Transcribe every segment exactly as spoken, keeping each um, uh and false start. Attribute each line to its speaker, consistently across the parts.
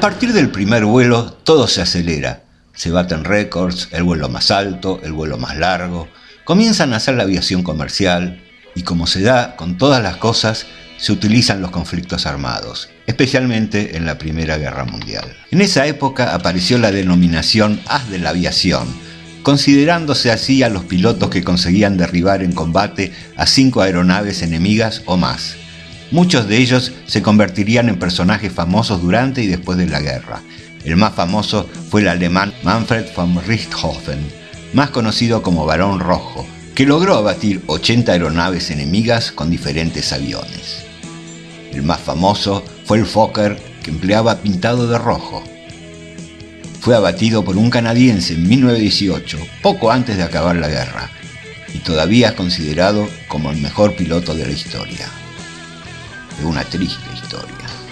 Speaker 1: partir del primer vuelo todo se acelera. Se baten récords, el vuelo más alto, el vuelo más largo. Comienzan a hacer la aviación comercial y, como se da con todas las cosas, se utilizan los conflictos armados, especialmente en la Primera Guerra Mundial. En esa época apareció la denominación as de la aviación, considerándose así a los pilotos que conseguían derribar en combate a cinco aeronaves enemigas o más. Muchos de ellos se convertirían en personajes famosos durante y después de la guerra. El más famoso fue el alemán Manfred von Richthofen, más conocido como Barón Rojo, que logró abatir ochenta aeronaves enemigas con diferentes aviones. El más famoso fue el Fokker, que empleaba pintado de rojo. Fue abatido por un canadiense en mil novecientos dieciocho, poco antes de acabar la guerra, y todavía es considerado como el mejor piloto de la historia. Es una triste historia.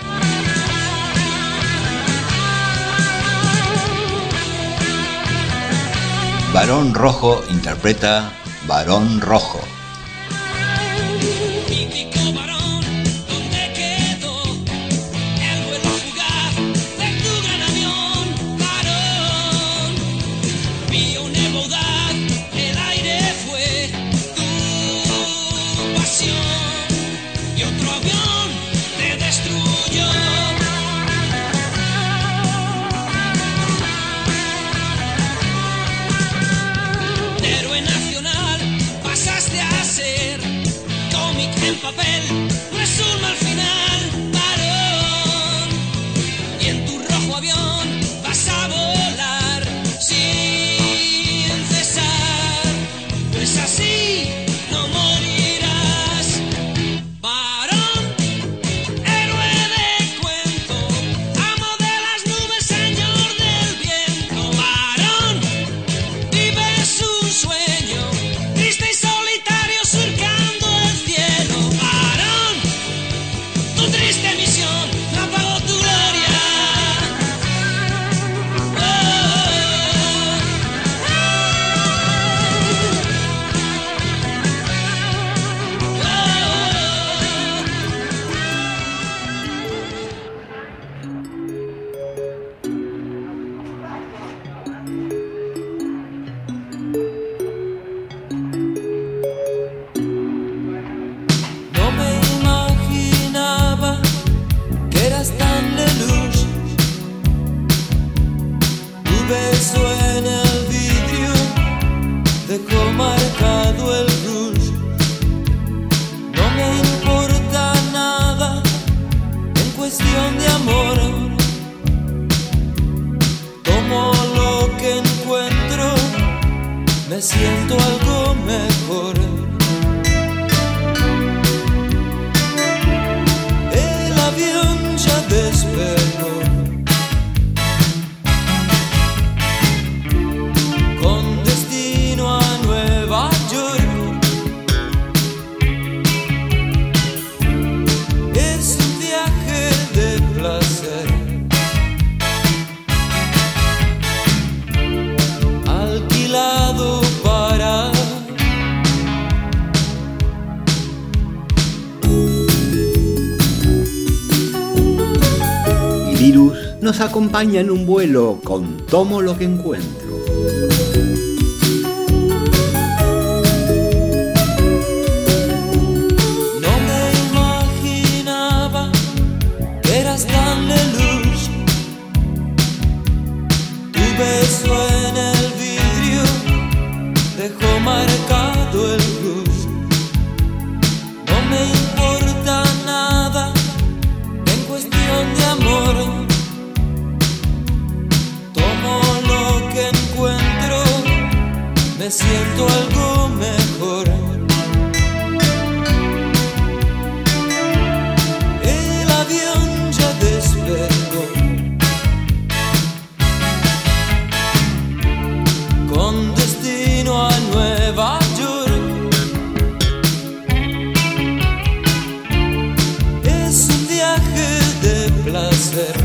Speaker 1: Barón Rojo interpreta Barón Rojo. Nos acompaña en un vuelo con Tomo lo que encuentro.
Speaker 2: No me imaginaba que eras tan de luz. Tu beso en el vidrio dejó marcado el cruz. No me importa nada en cuestión de amor. Me siento algo mejor. El avión ya despegó con destino a Nueva York. Es un viaje de placer.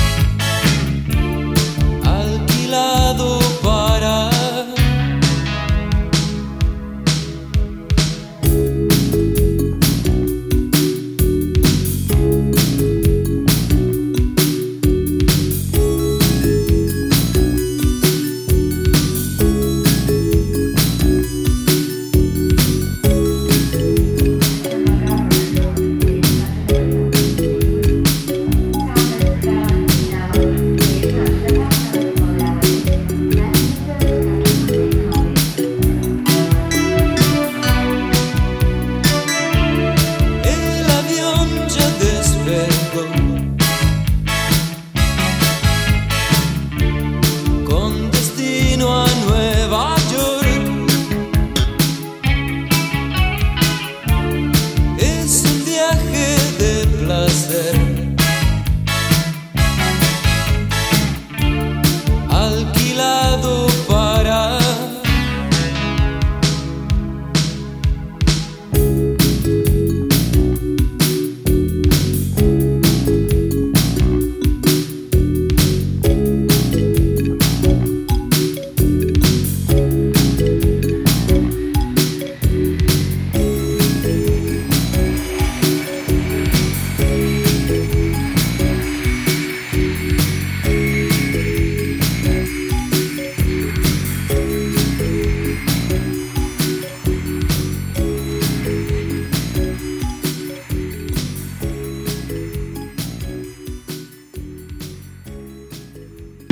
Speaker 2: Alquilado para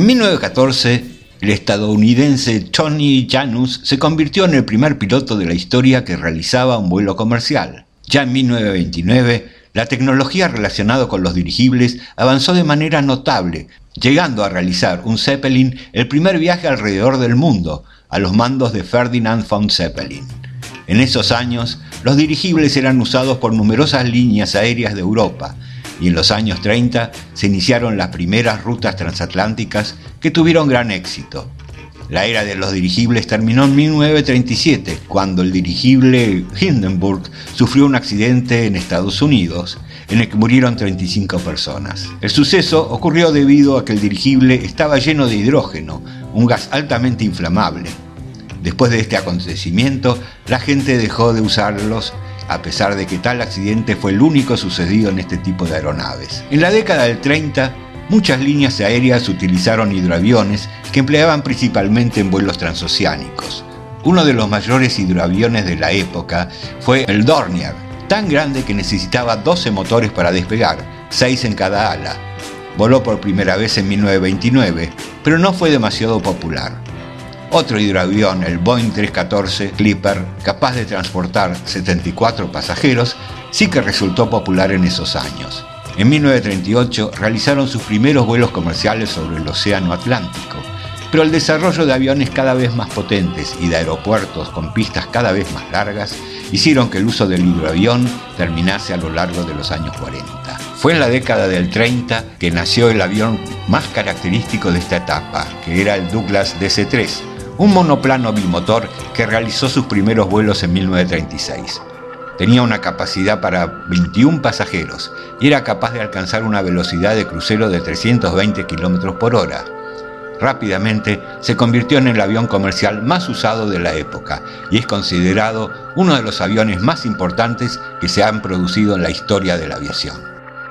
Speaker 1: mil novecientos catorce, el estadounidense Tony Janus se convirtió en el primer piloto de la historia que realizaba un vuelo comercial. Ya en mil novecientos veintinueve, la tecnología relacionada con los dirigibles avanzó de manera notable, llegando a realizar un Zeppelin el primer viaje alrededor del mundo, a los mandos de Ferdinand von Zeppelin. En esos años, los dirigibles eran usados por numerosas líneas aéreas de Europa, y en los años treinta se iniciaron las primeras rutas transatlánticas que tuvieron gran éxito. La era de los dirigibles terminó en mil novecientos treinta y siete, cuando el dirigible Hindenburg sufrió un accidente en Estados Unidos, en el que murieron treinta y cinco personas. El suceso ocurrió debido a que el dirigible estaba lleno de hidrógeno, un gas altamente inflamable. Después de este acontecimiento, la gente dejó de usarlos, a pesar de que tal accidente fue el único sucedido en este tipo de aeronaves. En la década del treinta, muchas líneas aéreas utilizaron hidroaviones que empleaban principalmente en vuelos transoceánicos. Uno de los mayores hidroaviones de la época fue el Dornier, tan grande que necesitaba doce motores para despegar, seis en cada ala. Voló por primera vez en mil novecientos veintinueve, pero no fue demasiado popular. Otro hidroavión, el Boeing trescientos catorce Clipper, capaz de transportar setenta y cuatro pasajeros, sí que resultó popular en esos años. En mil novecientos treinta y ocho realizaron sus primeros vuelos comerciales sobre el Océano Atlántico, pero el desarrollo de aviones cada vez más potentes y de aeropuertos con pistas cada vez más largas hicieron que el uso del hidroavión terminase a lo largo de los años cuarenta. Fue en la década del treinta que nació el avión más característico de esta etapa, que era el Douglas D C tres, un monoplano bimotor que realizó sus primeros vuelos en mil novecientos treinta y seis. Tenía una capacidad para veintiún pasajeros y era capaz de alcanzar una velocidad de crucero de trescientos veinte kilómetros por hora. Rápidamente se convirtió en el avión comercial más usado de la época y es considerado uno de los aviones más importantes que se han producido en la historia de la aviación.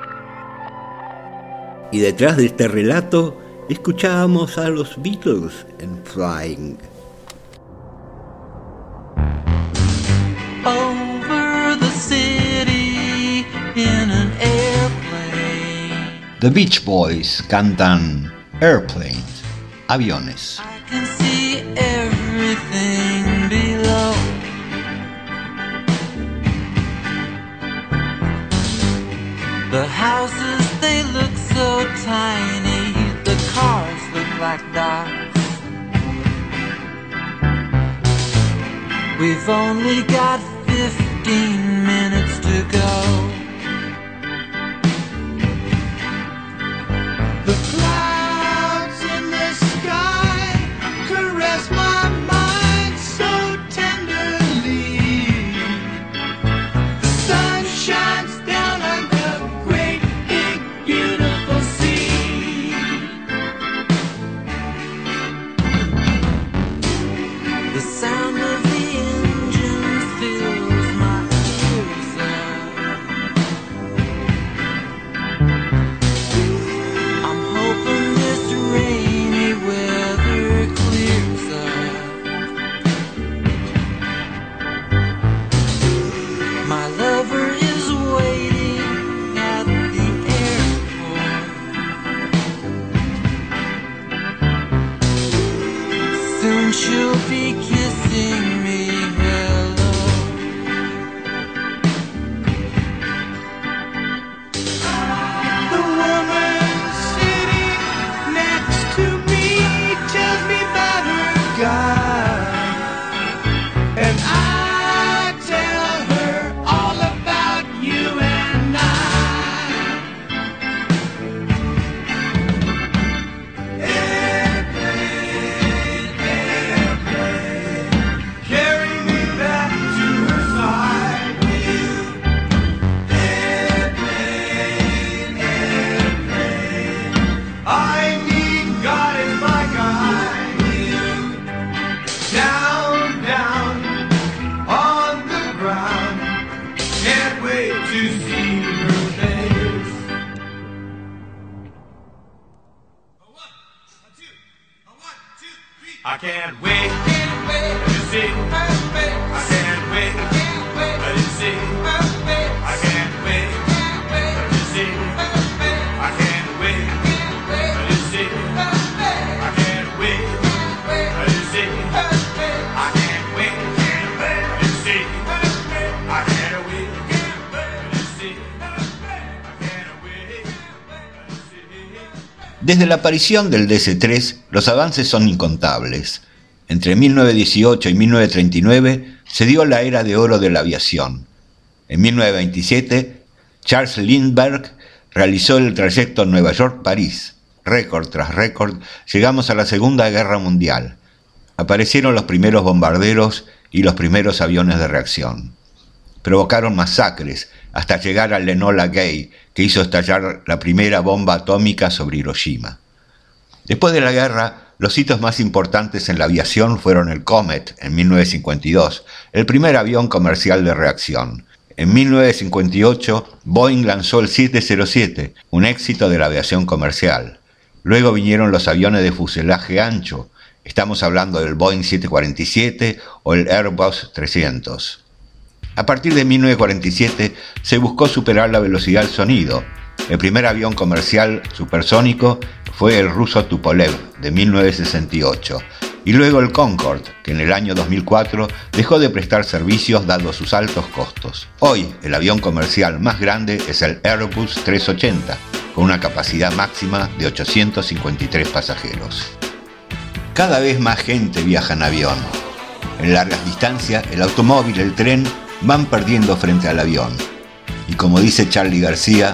Speaker 1: Y detrás de este relato escuchábamos a los Beatles en Flying.
Speaker 2: Over the city in an airplane.
Speaker 1: The Beach Boys cantan Airplane, aviones.
Speaker 2: I can see everything below. The houses, they look so tiny. The cars look like dots. We've only got fifteen minutes to go. The clouds in the sky caress my mind so tenderly. The sun shines down on the great big beautiful sea. The sound of the engine fills my ears up. I'm hoping this rainy weather clears up. My lover is waiting at the airport. Soon she'll be kissing me hello. The woman sitting next to me tells me about her guy, and I tell her all about you and I. Airplane, airplane, carry me back to her side with you. Airplane, airplane, I need God as my guide with you. Down, down, on the ground, can't wait to see her face. I can't wait to see. I can't wait to see. I can't wait to see. I can't wait to see.
Speaker 1: Desde la aparición del D S tres, los avances son incontables. Entre mil novecientos dieciocho y mil novecientos treinta y nueve se dio la era de oro de la aviación. En mil novecientos veintisiete, Charles Lindbergh realizó el trayecto Nueva York-París. Récord tras récord, llegamos a la Segunda Guerra Mundial. Aparecieron los primeros bombarderos y los primeros aviones de reacción. Provocaron masacres hasta llegar al Enola Gay, que hizo estallar la primera bomba atómica sobre Hiroshima. Después de la guerra, los hitos más importantes en la aviación fueron el Comet en mil novecientos cincuenta y dos, el primer avión comercial de reacción. En mil novecientos cincuenta y ocho, Boeing lanzó el siete cero siete, un éxito de la aviación comercial. Luego vinieron los aviones de fuselaje ancho. Estamos hablando del Boeing siete cuarenta y siete o el Airbus trescientos. A partir de mil novecientos cuarenta y siete se buscó superar la velocidad del sonido. El primer avión comercial supersónico fue el ruso Tupolev de mil novecientos sesenta y ocho, y luego el Concorde, que en el año dos mil cuatro dejó de prestar servicios dado sus altos costos. Hoy, el avión comercial más grande es el Airbus trescientos ochenta, con una capacidad máxima de ochocientos cincuenta y tres pasajeros. Cada vez más gente viaja en avión. En largas distancias, el automóvil y el tren van perdiendo frente al avión. Y como dice Charly García,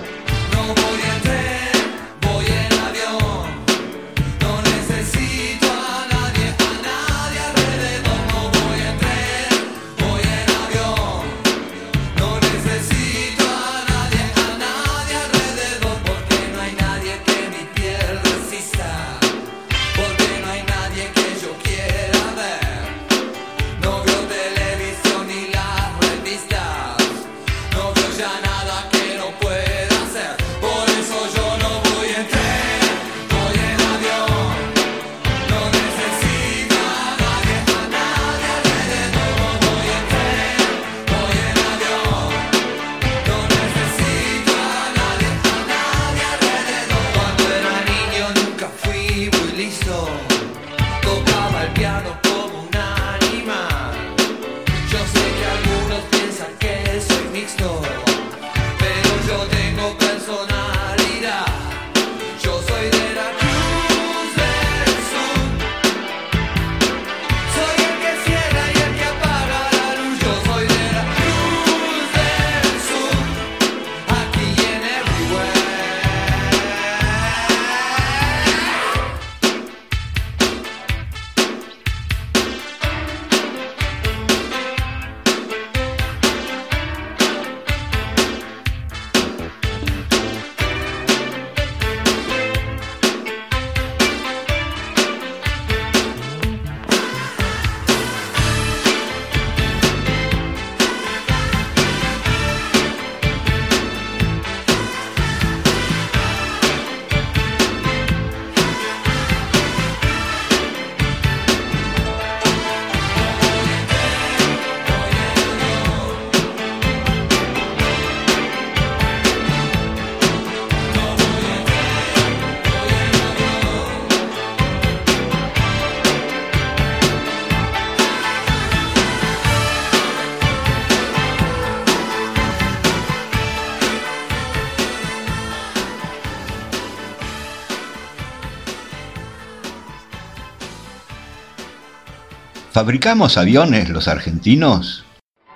Speaker 1: ¿fabricamos aviones los argentinos?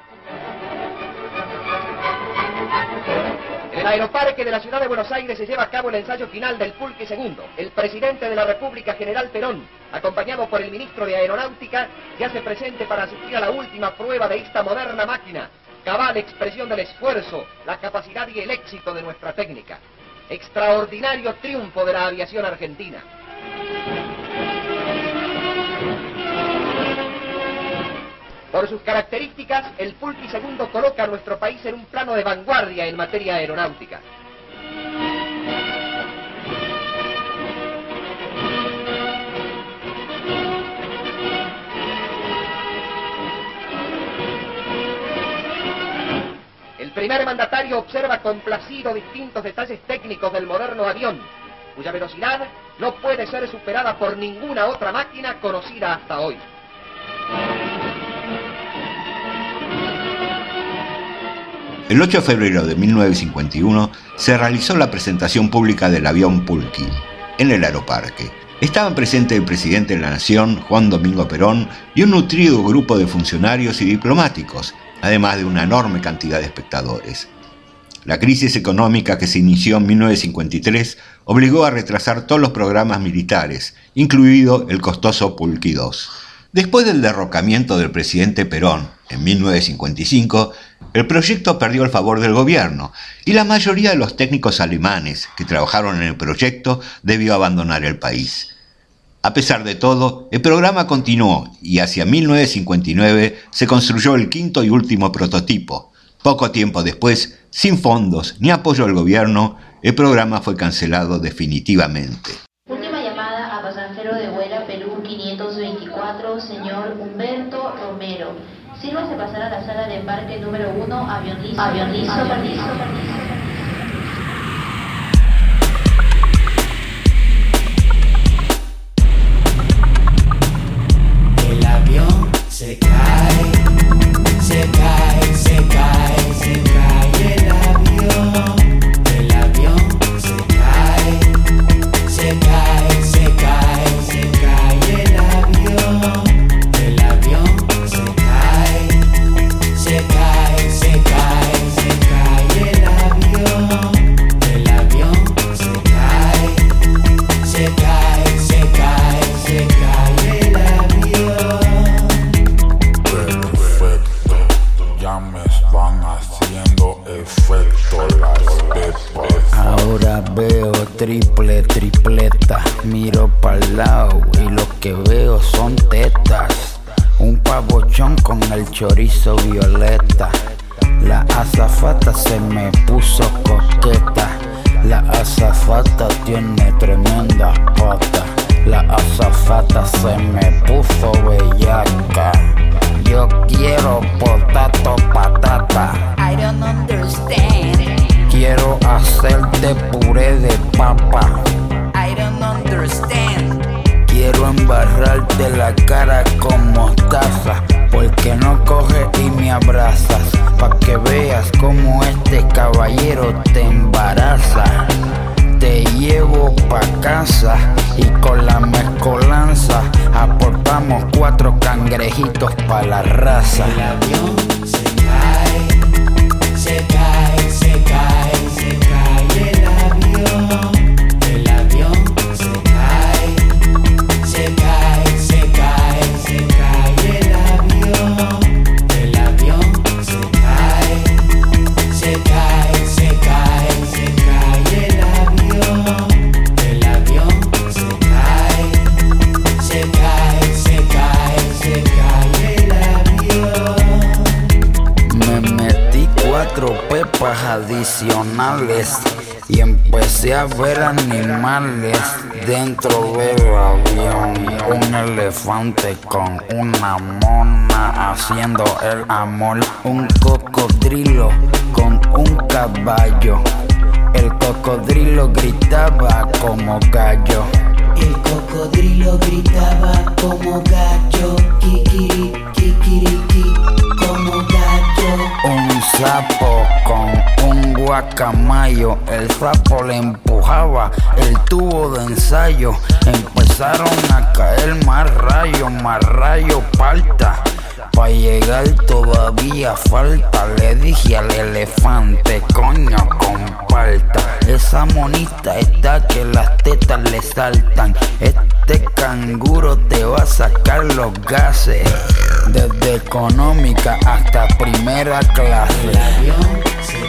Speaker 3: En el Aeroparque de la ciudad de Buenos Aires se lleva a cabo el ensayo final del Pulqui segundo. El presidente de la República, General Perón, acompañado por el ministro de Aeronáutica, se hace presente para asistir a la última prueba de esta moderna máquina, cabal expresión del esfuerzo, la capacidad y el éxito de nuestra técnica. Extraordinario triunfo de la aviación argentina. Por sus características, el Pulqui segundo coloca a nuestro país en un plano de vanguardia en materia aeronáutica. El primer mandatario observa complacido distintos detalles técnicos del moderno avión, cuya velocidad no puede ser superada por ninguna otra máquina conocida hasta hoy.
Speaker 1: El ocho de febrero de mil novecientos cincuenta y uno se realizó la presentación pública del avión Pulqui. en el aeroparque. Estaban presentes el presidente de la Nación, Juan Domingo Perón, y un nutrido grupo de funcionarios y diplomáticos, además de una enorme cantidad de espectadores. La crisis económica que se inició en mil novecientos cincuenta y tres obligó a retrasar todos los programas militares, incluido el costoso Pulqui dos. Después del derrocamiento del presidente Perón en mil novecientos cincuenta y cinco, el proyecto perdió el favor del gobierno y la mayoría de los técnicos alemanes que trabajaron en el proyecto debió abandonar el país. A pesar de todo, el programa continuó y hacia mil novecientos cincuenta y nueve se construyó el quinto y último prototipo. Poco tiempo después, sin fondos ni apoyo del gobierno, el programa fue cancelado definitivamente.
Speaker 4: Última llamada a pasajero de Vuela Perú quinientos veinticuatro, señor Humberto Romero. Sírvase pasar a la sala de embarque número uno, avión listo, avión listo, avión listo, avión listo.
Speaker 5: El avión se cae, se cae, se cae, se cae el avión. El avión se cae, se cae, se cae, se cae el avión. El avión se cae, se cae, se cae, se cae el avión. El avión se cae, se cae, se cae, se cae el avión.
Speaker 6: Perfecto, ya me van haciendo efecto las pepas.
Speaker 7: Ahora veo triple, tripleta. Miro pa'l lado y lo que veo son tetas. Un pavochón con el chorizo violeta. La azafata se me puso coqueta. La azafata tiene tremenda pata. La azafata se me puso bellaca. Yo quiero potato patata.
Speaker 8: I don't understand.
Speaker 7: Quiero hacerte puré de papa.
Speaker 8: I don't understand.
Speaker 7: Quiero embarrarte la cara con mostaza, porque no coges y me abrazas, pa' que veas como este caballero te embaraza. Te llevo pa' casa y con la mezcolanza aportamos cuatro cangrejitos pa' la raza.
Speaker 5: El avión se cae, se cae, se cae, se cae el avión. El avión se cae, se cae, se cae, se cae el avión. El avión se cae, se cae, se cae, se cae el avión. El avión se cae, se cae, se cae, se cae el avión.
Speaker 7: Me metí cuatro pepas adicionales y empecé a ver animales dentro del avión. Un elefante con una mona haciendo el amor. Un cocodrilo con un caballo. El cocodrilo gritaba como gallo.
Speaker 5: El cocodrilo gritaba como gallo, kikiri, kikiriki, como gallo.
Speaker 7: Un sapo con un guacamayo. El sapo le empujaba el tubo de ensayo. Empezaron a caer más rayos, más rayos parta. Pa' llegar todavía falta. Le dije al elefante, coño, comparta. Esa monita está que las tetas le saltan. Este canguro te va a sacar los gases, desde económica hasta primera clase.
Speaker 5: El avión se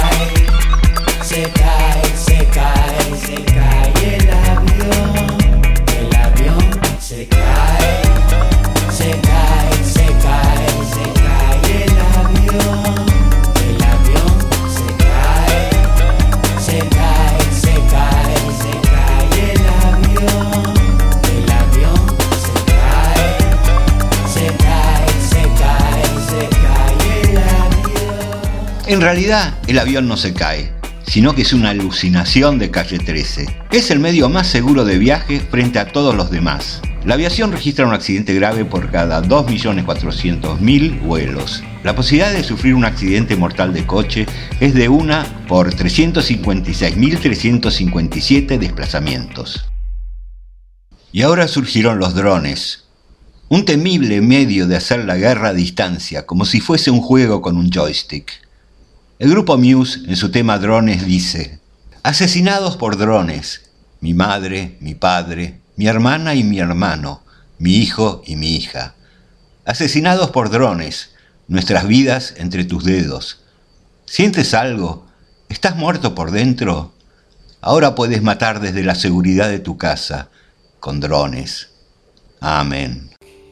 Speaker 5: cae, se cae, se cae, se cae el avión. El avión se cae, se cae, se cae, se cae el avión. El avión se cae, se cae, se cae, se cae el avión. El avión se cae, se cae, se cae, se cae el avión.
Speaker 1: En realidad, el avión no se cae, sino que es una alucinación de Calle trece. Es el medio más seguro de viaje frente a todos los demás. La aviación registra un accidente grave por cada dos millones cuatrocientos mil vuelos. La posibilidad de sufrir un accidente mortal de coche es de una por trescientos cincuenta y seis mil trescientos cincuenta y siete desplazamientos. Y ahora surgieron los drones, un temible medio de hacer la guerra a distancia, como si fuese un juego con un joystick. El grupo Muse, en su tema Drones, dice: asesinados por drones, mi madre, mi padre, mi hermana y mi hermano, mi hijo y mi hija. Asesinados por drones, nuestras vidas entre tus dedos. ¿Sientes algo? ¿Estás muerto por dentro? Ahora puedes matar desde la seguridad de tu casa, con drones. Amén.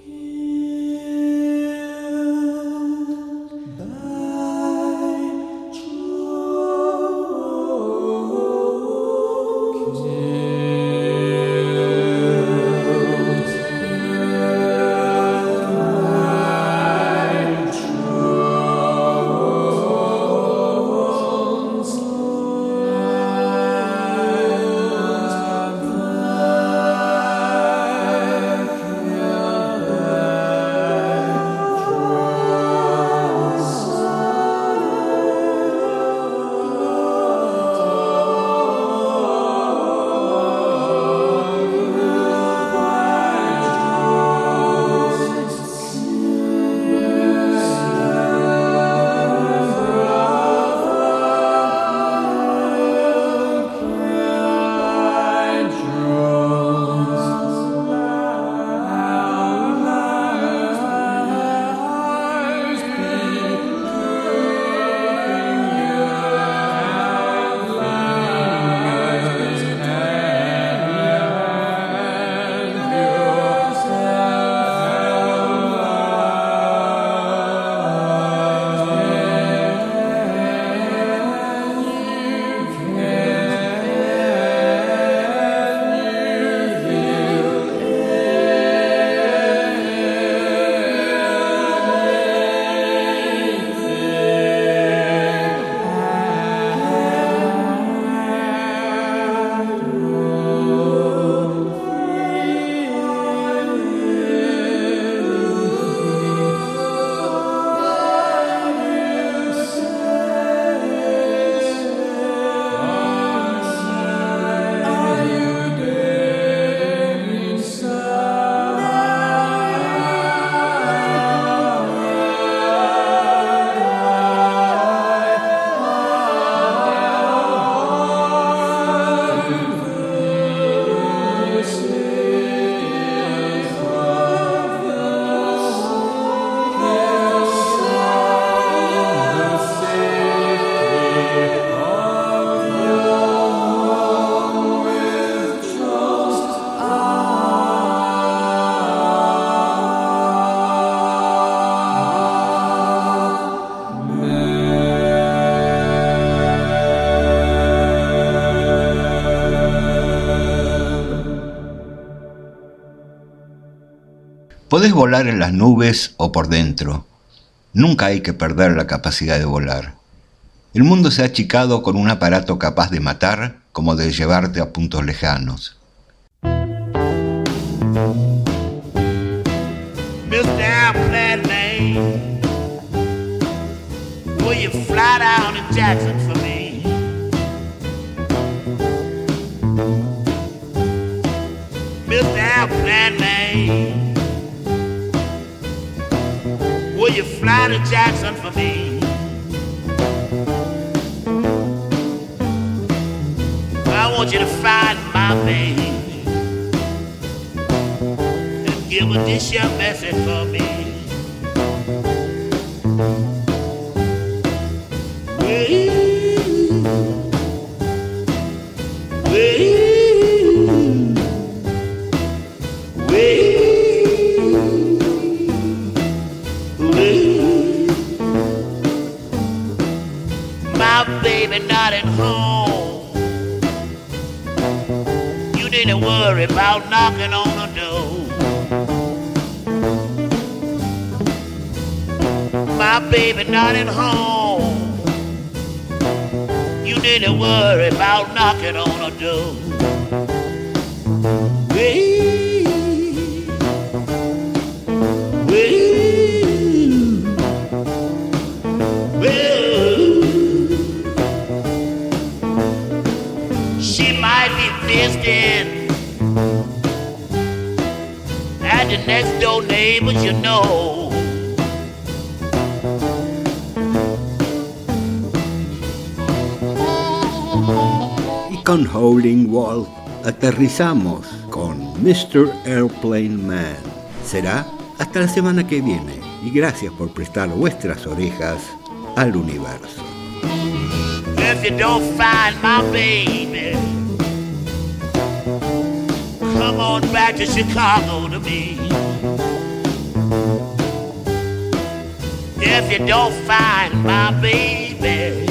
Speaker 1: Podés volar en las nubes o por dentro. Nunca hay que perder la capacidad de volar. El mundo se ha achicado con un aparato capaz de matar como de llevarte a puntos lejanos.
Speaker 2: mister Airplane Lane, will you fly down to Jackson for me? mister Airplane Lane, will you fly to Jackson for me? I want you to find my baby and give her this your message for me. Wait, wait, wait. My baby not at home. You didn't worry about knocking on the door. My baby not at home. You didn't worry about knocking on the door. Wait, wait, wait. She might be visiting
Speaker 5: next door neighbors, you know.
Speaker 1: Y con Howling Wolf aterrizamos con mister Airplane Man. Será hasta la semana que viene y gracias por prestar vuestras orejas al universo.
Speaker 5: If you don't find my baby, come on back to Chicago to me. If you don't find my baby,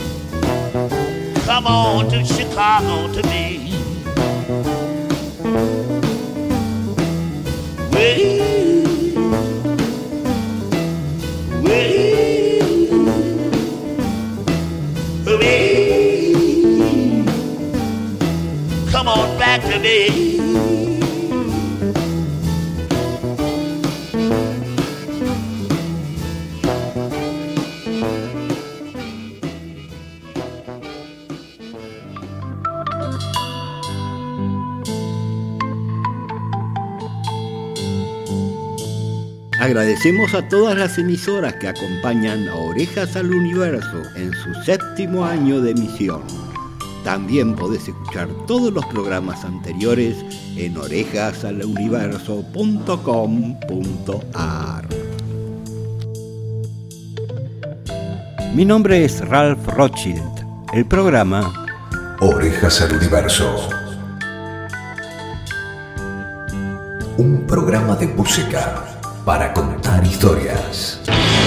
Speaker 5: come on to Chicago to me. Wait, wait, wait. Come on back to me.
Speaker 1: Agradecemos a todas las emisoras que acompañan a Orejas al Universo en su séptimo año de emisión. También podés escuchar todos los programas anteriores en orejas al universo punto com punto a r. Mi nombre es Ralph Rothschild. El programa
Speaker 9: Orejas al Universo. Un programa de música para contar historias.